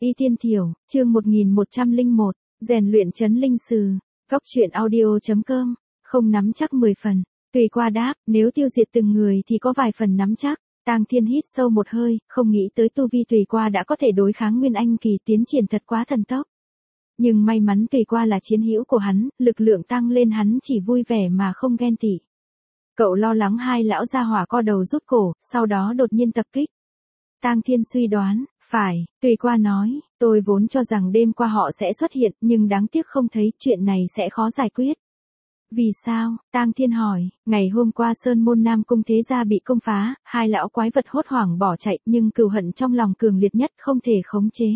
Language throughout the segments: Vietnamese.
Y Tiên Thiểu, chương 1101, rèn luyện chấn linh sử. Góc truyện audio.com, không nắm chắc 10 phần. Tùy qua đáp, nếu tiêu diệt từng người thì có vài phần nắm chắc. Tang Thiên hít sâu một hơi, không nghĩ tới tu vi Tùy qua đã có thể đối kháng Nguyên Anh kỳ, tiến triển thật quá thần tốc. Nhưng may mắn Tùy qua là chiến hữu của hắn, lực lượng tăng lên hắn chỉ vui vẻ mà không ghen tị. Cậu lo lắng hai lão gia hỏa co đầu rút cổ, sau đó đột nhiên tập kích. Tang Thiên suy đoán, phải, Tùy qua nói, tôi vốn cho rằng đêm qua họ sẽ xuất hiện, nhưng đáng tiếc không thấy, chuyện này sẽ khó giải quyết. Vì sao? Tang Thiên hỏi, ngày hôm qua Sơn Môn Nam Cung Thế Gia bị công phá, hai lão quái vật hốt hoảng bỏ chạy, nhưng cừu hận trong lòng cường liệt nhất không thể khống chế.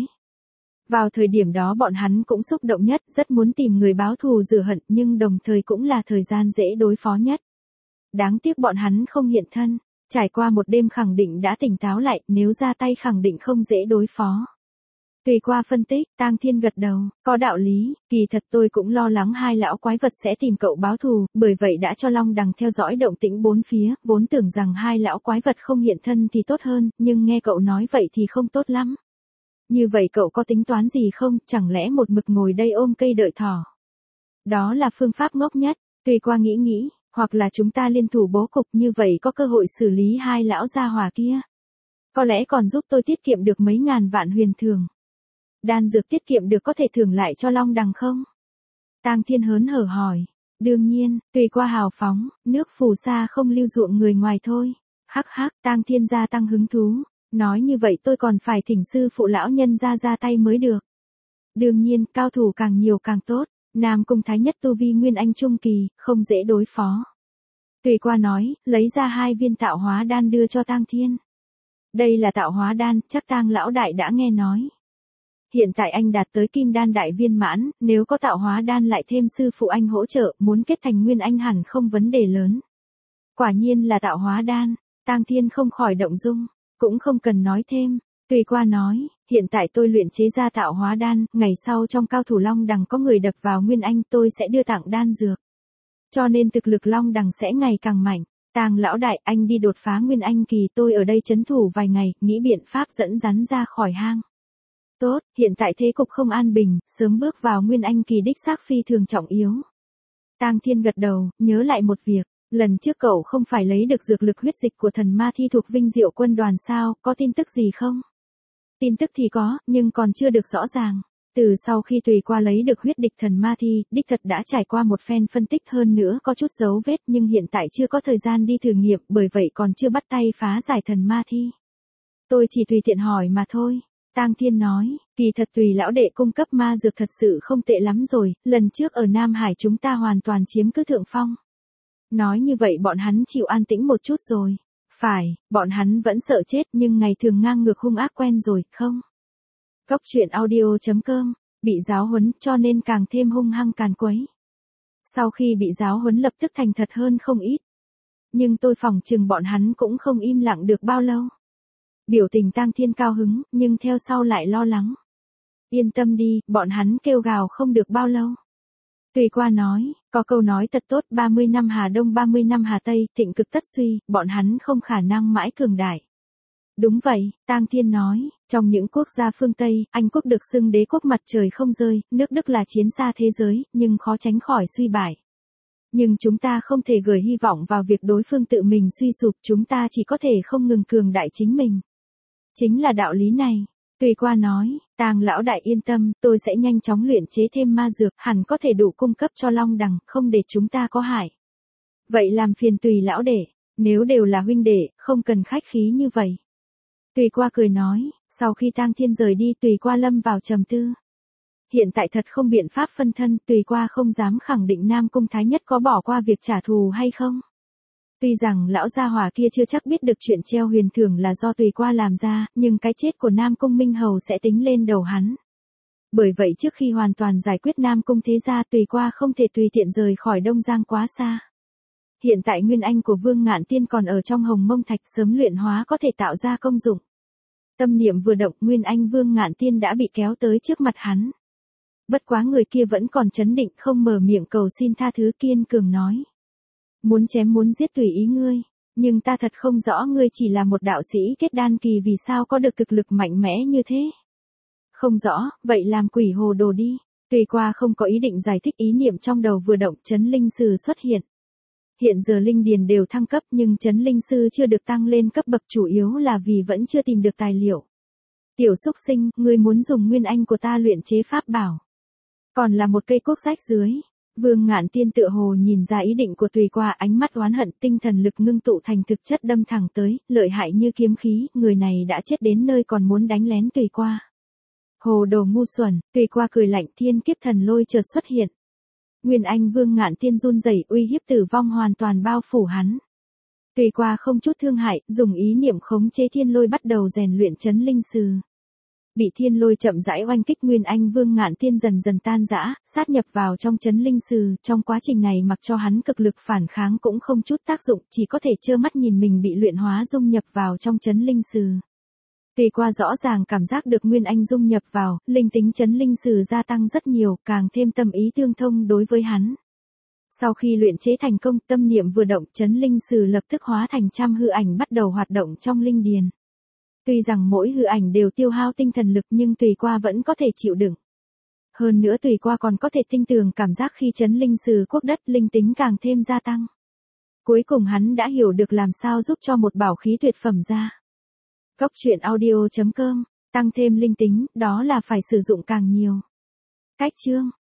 Vào thời điểm đó bọn hắn cũng xúc động nhất, rất muốn tìm người báo thù rửa hận, nhưng đồng thời cũng là thời gian dễ đối phó nhất. Đáng tiếc bọn hắn không hiện thân. Trải qua một đêm khẳng định đã tỉnh táo lại, nếu ra tay khẳng định không dễ đối phó. Tùy qua phân tích, Tang Thiên gật đầu, có đạo lý, kỳ thật tôi cũng lo lắng hai lão quái vật sẽ tìm cậu báo thù, bởi vậy đã cho Long Đằng theo dõi động tĩnh bốn phía, vốn tưởng rằng hai lão quái vật không hiện thân thì tốt hơn, nhưng nghe cậu nói vậy thì không tốt lắm. Như vậy cậu có tính toán gì không, chẳng lẽ một mực ngồi đây ôm cây đợi thỏ? Đó là phương pháp ngốc nhất. Tùy qua nghĩ, hoặc là chúng ta liên thủ bố cục, như vậy có cơ hội xử lý hai lão gia hỏa kia. Có lẽ còn giúp tôi tiết kiệm được mấy ngàn vạn huyền thưởng. Đan dược tiết kiệm được có thể thưởng lại cho Long Đằng không? Tang Thiên hớn hở hỏi. Đương nhiên, Tùy qua hào phóng, nước phù sa không lưu ruộng người ngoài thôi. Hắc hắc, Tang Thiên gia tăng hứng thú. Nói như vậy tôi còn phải thỉnh sư phụ lão nhân ra tay mới được. Đương nhiên, cao thủ càng nhiều càng tốt. Nam Cung Thái Nhất tu vi Nguyên Anh trung kỳ, không dễ đối phó. Tùy qua nói, lấy ra 2 viên tạo hóa đan đưa cho Tang Thiên. Đây là tạo hóa đan, chắc Tang lão đại đã nghe nói. Hiện tại anh đạt tới kim đan đại viên mãn, nếu có tạo hóa đan lại thêm sư phụ anh hỗ trợ, muốn kết thành Nguyên Anh hẳn không vấn đề lớn. Quả nhiên là tạo hóa đan, Tang Thiên không khỏi động dung, cũng không cần nói thêm. Tùy qua nói, hiện tại tôi luyện chế ra tạo hóa đan, ngày sau trong cao thủ Long Đằng có người đập vào Nguyên Anh tôi sẽ đưa tặng đan dược. Cho nên thực lực Long Đằng sẽ ngày càng mạnh. Tang lão đại, anh đi đột phá Nguyên Anh kỳ, tôi ở đây trấn thủ vài ngày, nghĩ biện pháp dẫn rắn ra khỏi hang. Tốt, hiện tại thế cục không an bình, sớm bước vào Nguyên Anh kỳ đích xác phi thường trọng yếu. Tang Thiên gật đầu, nhớ lại một việc. Lần trước cậu không phải lấy được dược lực huyết dịch của thần ma thi thuộc Vinh Diệu quân đoàn sao, có tin tức gì không? Tin tức thì có, nhưng còn chưa được rõ ràng. Từ sau khi Tùy qua lấy được huyết địch thần ma thi, đích thật đã trải qua một phen phân tích, hơn nữa có chút dấu vết, nhưng hiện tại chưa có thời gian đi thử nghiệm, bởi vậy còn chưa bắt tay phá giải thần ma thi. Tôi chỉ tùy tiện hỏi mà thôi. Tang Thiên nói, kỳ thật Tùy lão đệ cung cấp ma dược thật sự không tệ lắm rồi, lần trước ở Nam Hải chúng ta hoàn toàn chiếm cứ thượng phong. Nói như vậy bọn hắn chịu an tĩnh một chút rồi. Phải, bọn hắn vẫn sợ chết nhưng ngày thường ngang ngược hung ác quen rồi, không? Góc truyện audio.com, bị giáo huấn cho nên càng thêm hung hăng càn quấy. Sau khi bị giáo huấn lập tức thành thật hơn không ít. Nhưng tôi phỏng chừng bọn hắn cũng không im lặng được bao lâu. Biểu tình Tang Thiên cao hứng, nhưng theo sau lại lo lắng. Yên tâm đi, bọn hắn kêu gào không được bao lâu. Tùy qua nói, có câu nói thật tốt, 30 năm Hà Đông 30 năm Hà Tây, thịnh cực tất suy, bọn hắn không khả năng mãi cường đại. Đúng vậy, Tang Thiên nói, trong những quốc gia phương Tây, Anh quốc được xưng đế quốc mặt trời không rơi, nước Đức là chiến xa thế giới, nhưng khó tránh khỏi suy bại. Nhưng chúng ta không thể gửi hy vọng vào việc đối phương tự mình suy sụp, chúng ta chỉ có thể không ngừng cường đại chính mình. Chính là đạo lý này. Tùy qua nói, Tang lão đại yên tâm, tôi sẽ nhanh chóng luyện chế thêm ma dược, hẳn có thể đủ cung cấp cho Long Đằng, không để chúng ta có hại. Vậy làm phiền Tùy lão đệ, nếu đều là huynh đệ, không cần khách khí như vậy. Tùy qua cười nói, sau khi Tang Thiên rời đi Tùy qua lâm vào trầm tư. Hiện tại thật không biện pháp phân thân, Tùy qua không dám khẳng định Nam Cung Thái Nhất có bỏ qua việc trả thù hay không. Tuy rằng lão gia hỏa kia chưa chắc biết được chuyện treo huyền thưởng là do Tùy qua làm ra, nhưng cái chết của Nam Cung Minh Hầu sẽ tính lên đầu hắn. Bởi vậy trước khi hoàn toàn giải quyết Nam Cung Thế Gia, Tùy qua không thể tùy tiện rời khỏi Đông Giang quá xa. Hiện tại Nguyên Anh của Vương Ngạn Tiên còn ở trong Hồng Mông Thạch, sớm luyện hóa có thể tạo ra công dụng. Tâm niệm vừa động, Nguyên Anh Vương Ngạn Tiên đã bị kéo tới trước mặt hắn. Bất quá người kia vẫn còn trấn định, không mở miệng cầu xin tha thứ, kiên cường nói. Muốn chém muốn giết tùy ý ngươi, nhưng ta thật không rõ ngươi chỉ là một đạo sĩ kết đan kỳ vì sao có được thực lực mạnh mẽ như thế. Không rõ, vậy làm quỷ hồ đồ đi. Tùy qua không có ý định giải thích, ý niệm trong đầu vừa động, chấn linh sư xuất hiện. Hiện giờ linh điền đều thăng cấp nhưng chấn linh sư chưa được tăng lên cấp bậc, chủ yếu là vì vẫn chưa tìm được tài liệu. Tiểu xúc sinh, ngươi muốn dùng nguyên anh của ta luyện chế pháp bảo. Còn là một cây cuốc rách dưới. Vương Ngạn Tiên tựa hồ nhìn ra ý định của Tùy Qua, ánh mắt oán hận, tinh thần lực ngưng tụ thành thực chất đâm thẳng tới, lợi hại như kiếm khí, người này đã chết đến nơi còn muốn đánh lén Tùy Qua. Hồ đồ ngu xuẩn, Tùy Qua cười lạnh, thiên kiếp thần lôi chợt xuất hiện. Nguyên anh Vương Ngạn Tiên run rẩy, uy hiếp tử vong hoàn toàn bao phủ hắn. Tùy Qua không chút thương hại, dùng ý niệm khống chế thiên lôi bắt đầu rèn luyện chấn linh sư. Bị thiên lôi chậm rãi oanh kích, Nguyên anh Vương Ngạn Tiên dần dần tan rã, sát nhập vào trong chấn linh sư, trong quá trình này mặc cho hắn cực lực phản kháng cũng không chút tác dụng, chỉ có thể trơ mắt nhìn mình bị luyện hóa dung nhập vào trong chấn linh sư. Tùy Qua rõ ràng cảm giác được Nguyên anh dung nhập vào, linh tính chấn linh sư gia tăng rất nhiều, càng thêm tâm ý tương thông đối với hắn. Sau khi luyện chế thành công, tâm niệm vừa động, chấn linh sư lập tức hóa thành trăm hư ảnh bắt đầu hoạt động trong linh điền. Tuy rằng mỗi hư ảnh đều tiêu hao tinh thần lực nhưng Tùy Qua vẫn có thể chịu đựng. Hơn nữa Tùy Qua còn có thể tinh tường cảm giác khi chấn linh sư quốc đất, linh tính càng thêm gia tăng. Cuối cùng hắn đã hiểu được làm sao giúp cho một bảo khí tuyệt phẩm ra. Goctruyện audio.com, tăng thêm linh tính, đó là phải sử dụng càng nhiều. Cách chương